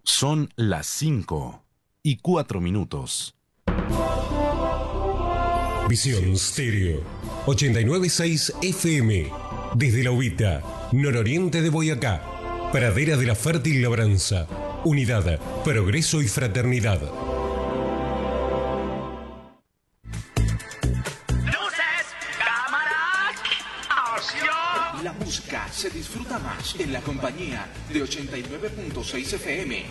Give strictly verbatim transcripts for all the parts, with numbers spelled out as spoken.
Son las cinco y cuatro minutos. Visión Stereo ochenta y nueve punto seis F M. Desde la Ubita, nororiente de Boyacá. Pradera de la Fértil Labranza. Unidad, progreso y fraternidad. La música se disfruta más en la compañía de ochenta y nueve punto seis F M.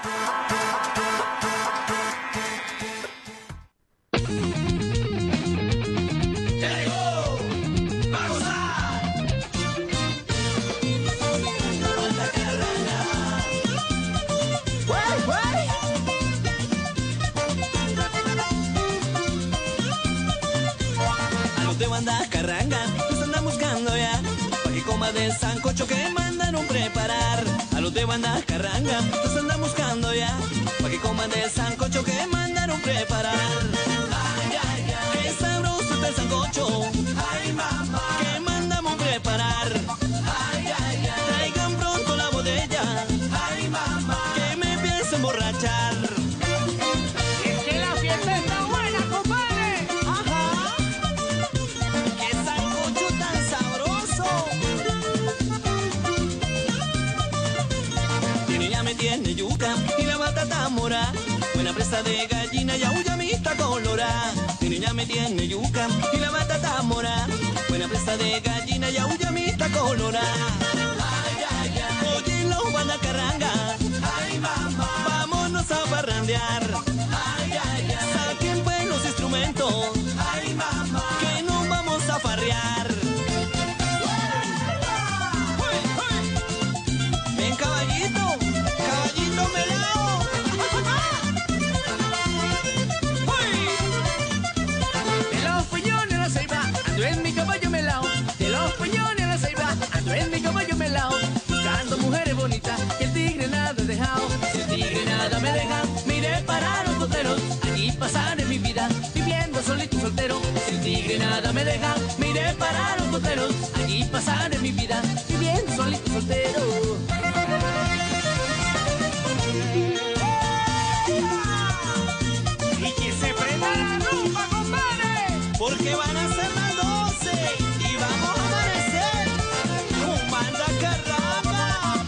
A los de banda carranga los andan buscando ya, pa' que coma del sancocho que mandaron preparar. A los de banda carranga los andan buscando ya, pa' que coman del sancocho que mandaron preparar. Ay, ay, ay, qué sabroso está el sancocho, ay mamá, que mandamos preparar. Ay, ay, ay, traigan pronto la botella, ay mamá, que me pienso emborrachar. Es que la fiesta está buena, compadre. Ajá, qué sancocho tan sabroso. Tiene llame, tiene yuca y la batata mora. Buena presa de gallina y aullamita colorada. Tiene llame, tiene yuca y la batata mora. Buena presa de gallina y aullamita colorada. Ay, ay, ay, oye los guanacarranga, ay mamá, vámonos a parrandear. Ay, ay, ay, saquen pues los instrumentos, ay mamá, que nos vamos a farrear. Ven caballito, caballito melao. De los puñones a la ceiba, ando en mi caballo melao. De los puñones a la ceiba, ando en mi caballo melao. Buscando mujeres bonitas, que el tigre nada he dejado. Si el tigre nada me deja, miré para los toteros. Allí pasaré mi vida, viviendo solito y soltero. Si el tigre nada me deja, miré para los toteros. Allí pasaré mi vida, viviendo solito y soltero. Y que se prenda la rumba, compadre. Porque van a ser las doce y vamos a amanecer con banda carranga.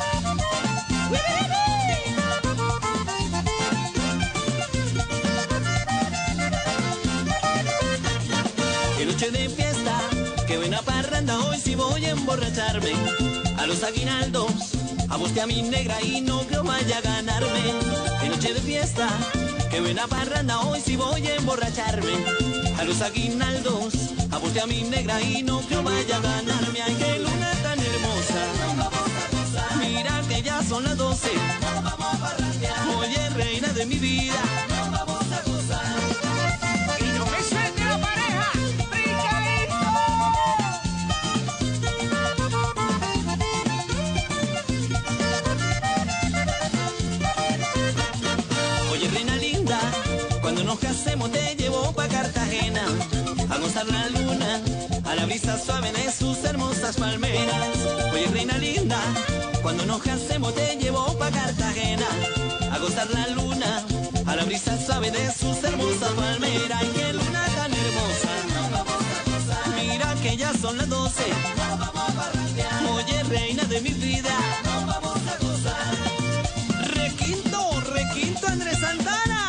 Qué noche de fiesta, qué buena parranda, hoy sí voy a emborracharme. A los aguinaldos, a buscar a mi negra y no creo vaya a ganarme. Qué noche de fiesta, qué buena parranda, hoy sí voy a emborracharme. A los aguinaldos, a buscar a mi negra y no creo vaya a ganarme. Ay, qué luna tan hermosa, mira que ya son las doce. Oye, reina de mi vida, Y no me suelte la pareja, brincadito. oye, reina linda, cuando nos casemos te llevo pa' Cartagena a gozar la luna, a la brisa suave de sus hermosas palmeras. Oye, reina linda, cuando nos casemos te llevo pa' Cartagena a gozar la luna, a la brisa suave de sus hermosas palmeras. Ay, qué luna tan hermosa, mira que ya son las doce. Oye, reina de mi vida, requinto, requinto Andrés Santana.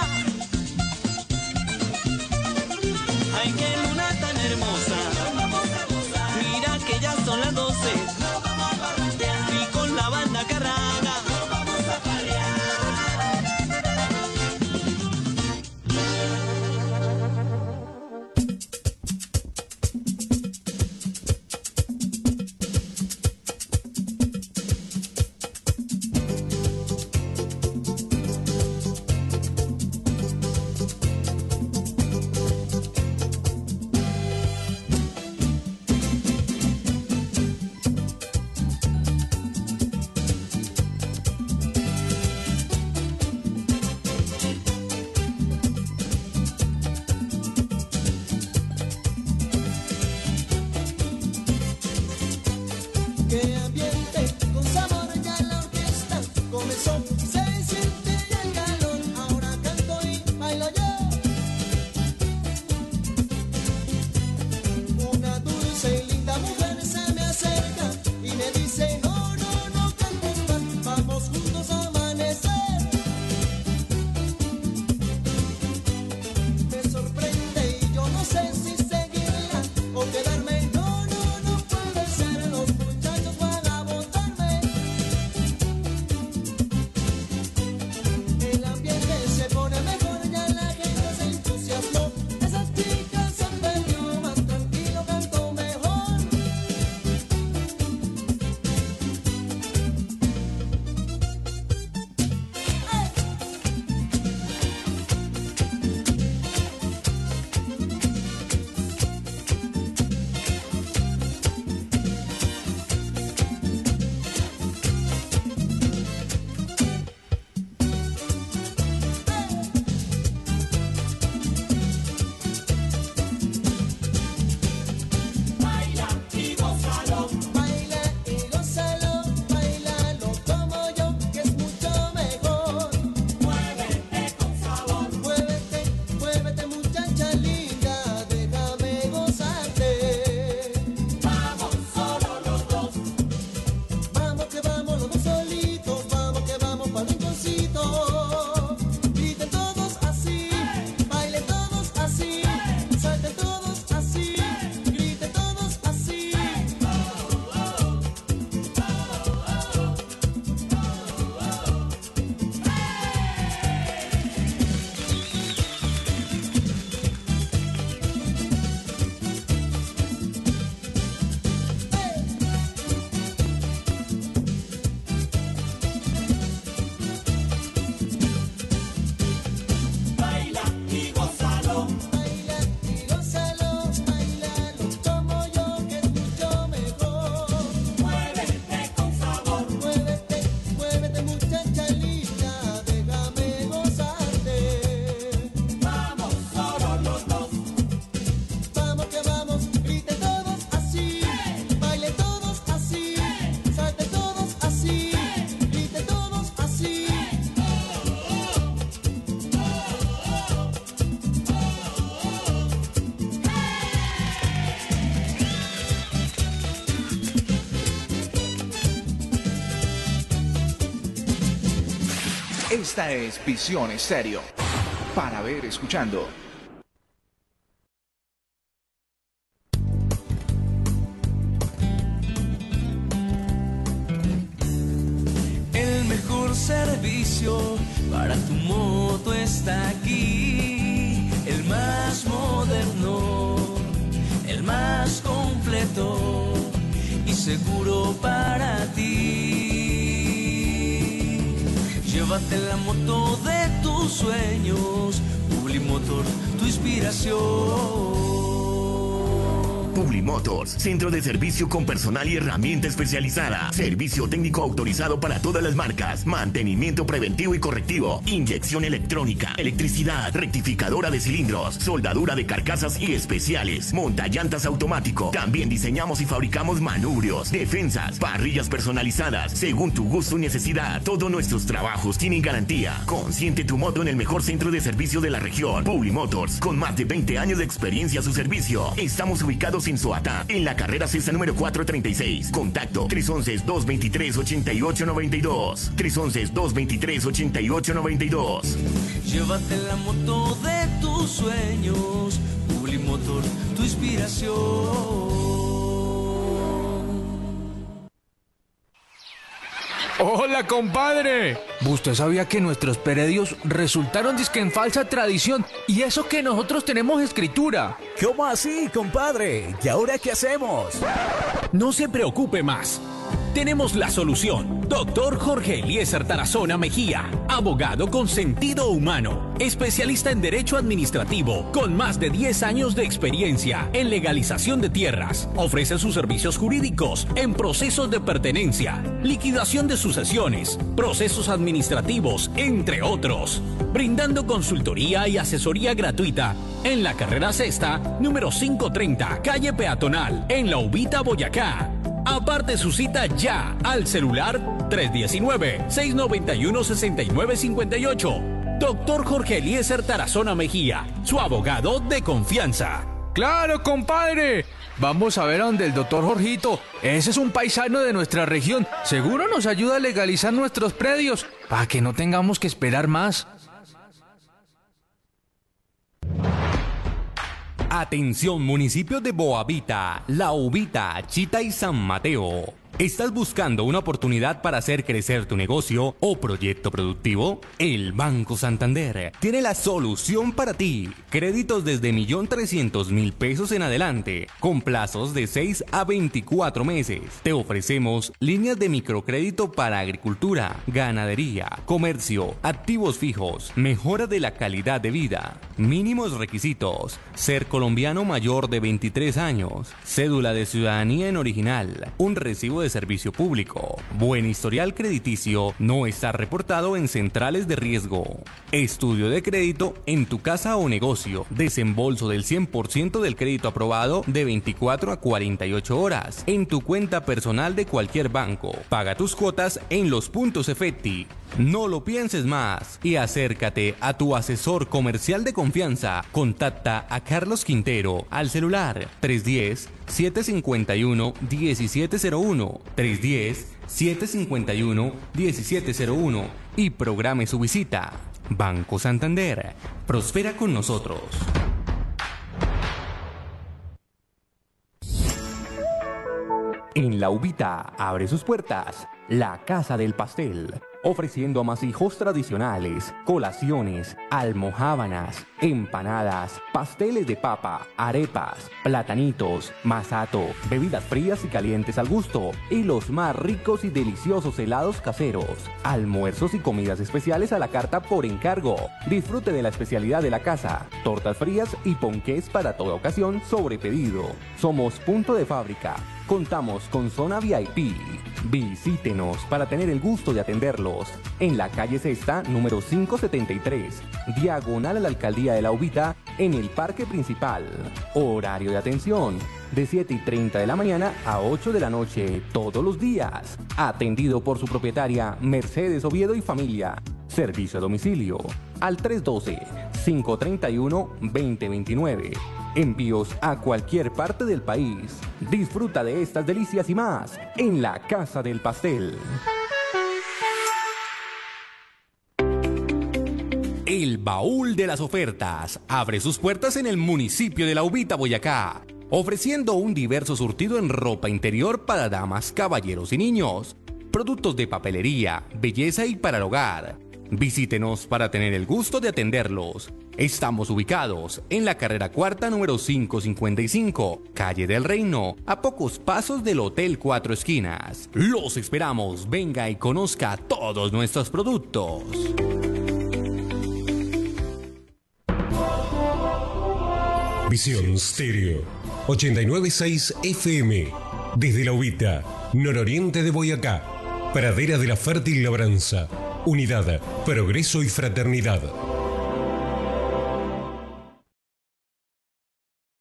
Ay, qué luna tan hermosa, mira que ya son las doce. Y con la banda carranga Esta es Visión Estéreo. Para ver escuchando. El mejor servicio para tu moto está aquí. El más moderno, el más completo y seguro para ti. Llévate la moto de tus sueños, Publimotor, tu inspiración. Publimotors, centro de servicio con personal y herramienta especializada. Servicio técnico autorizado para todas las marcas. Mantenimiento preventivo y correctivo. Inyección electrónica, electricidad, rectificadora de cilindros, soldadura de carcasas y especiales. Montallantas automático. También diseñamos y fabricamos manubrios, defensas, parrillas personalizadas, según tu gusto y necesidad. Todos nuestros trabajos tienen garantía. Consiente tu moto en el mejor centro de servicio de la región. Publimotors, con más de veinte años de experiencia a su servicio. Estamos ubicados en Soatá, en la carrera César número cuatrocientos treinta y seis. Contacto tres uno uno, dos dos tres, ocho ocho nueve dos. tres uno uno, dos dos tres, ocho ocho nueve dos. Llévate la moto de tus sueños, Publimotor, tu inspiración. ¡Hola, compadre! ¿Usted sabía que nuestros predios resultaron disque en falsa tradición? Y eso que nosotros tenemos escritura. ¿Cómo así, compadre? ¿Y ahora qué hacemos? No se preocupe más. Tenemos la solución. Doctor Jorge Eliezer Tarazona Mejía, abogado con sentido humano, especialista en Derecho Administrativo, con más de diez años de experiencia en legalización de tierras. Ofrece sus servicios jurídicos en procesos de pertenencia, liquidación de sucesiones, procesos administrativos, entre otros. Brindando consultoría y asesoría gratuita en la carrera Sexta, número quinientos treinta, calle Peatonal, en La Ubita, Boyacá. Aparte su cita ya al celular tres uno nueve, seis nueve uno, seis nueve cinco ocho. Doctor Jorge Eliezer Tarazona Mejía, su abogado de confianza. ¡Claro, compadre! Vamos a ver a donde el doctor Jorgito. Ese es un paisano de nuestra región. Seguro nos ayuda a legalizar nuestros predios para que no tengamos que esperar más. Atención, municipios de Boavita, La Ubita, Chita y San Mateo. ¿Estás buscando una oportunidad para hacer crecer tu negocio o proyecto productivo? El Banco Santander tiene la solución para ti. Créditos desde un millón trescientos mil pesos en adelante, con plazos de seis a veinticuatro meses. Te ofrecemos líneas de microcrédito para agricultura, ganadería, comercio, activos fijos, mejora de la calidad de vida. Mínimos requisitos: ser colombiano mayor de veintitrés años, cédula de ciudadanía en original, un recibo de servicio público, buen historial crediticio, no estar reportado en centrales de riesgo, estudio de crédito en tu casa o negocio, desembolso del cien por ciento del crédito aprobado de veinticuatro a cuarenta y ocho horas en tu cuenta personal de cualquier banco. Paga tus cuotas en los puntos Efecti. No lo pienses más y acércate a tu asesor comercial de confianza. Contacta a Carlos Quintero al celular tres uno cero, siete cinco uno, uno siete cero uno, tres uno cero, siete cinco uno, uno siete cero uno y programe su visita. Banco Santander, prospera con nosotros. En La Ubita abre sus puertas la Casa del Pastel, ofreciendo amasijos tradicionales, colaciones, almojábanas, empanadas, pasteles de papa, arepas, platanitos, masato, bebidas frías y calientes al gusto, y los más ricos y deliciosos helados caseros, almuerzos y comidas especiales a la carta por encargo. Disfrute de la especialidad de la casa, tortas frías y ponqués para toda ocasión sobre pedido. Somos punto de fábrica. Contamos con zona V I P. Visítenos para tener el gusto de atenderlos en la calle Sexta, número quinientos setenta y tres, diagonal a la Alcaldía de La Ubita, en el Parque Principal. Horario de atención: de siete y treinta de la mañana a ocho de la noche, todos los días. Atendido por su propietaria Mercedes Oviedo y familia. Servicio a domicilio al tres uno dos, cinco tres uno, dos cero dos nueve. Envíos a cualquier parte del país. Disfruta de estas delicias y más en la Casa del Pastel. El baúl de las ofertas abre sus puertas en el municipio de La Ubita, Boyacá, ofreciendo un diverso surtido en ropa interior para damas, caballeros y niños, productos de papelería, belleza y para el hogar. Visítenos para tener el gusto de atenderlos. Estamos ubicados en la carrera cuarta número quinientos cincuenta y cinco, calle del Reino, a pocos pasos del Hotel Cuatro Esquinas. Los esperamos, venga y conozca todos nuestros productos. Visión Stereo ochenta y nueve punto seis F M, desde La Ubita, nororiente de Boyacá, pradera de la fértil labranza, unidad, progreso y fraternidad.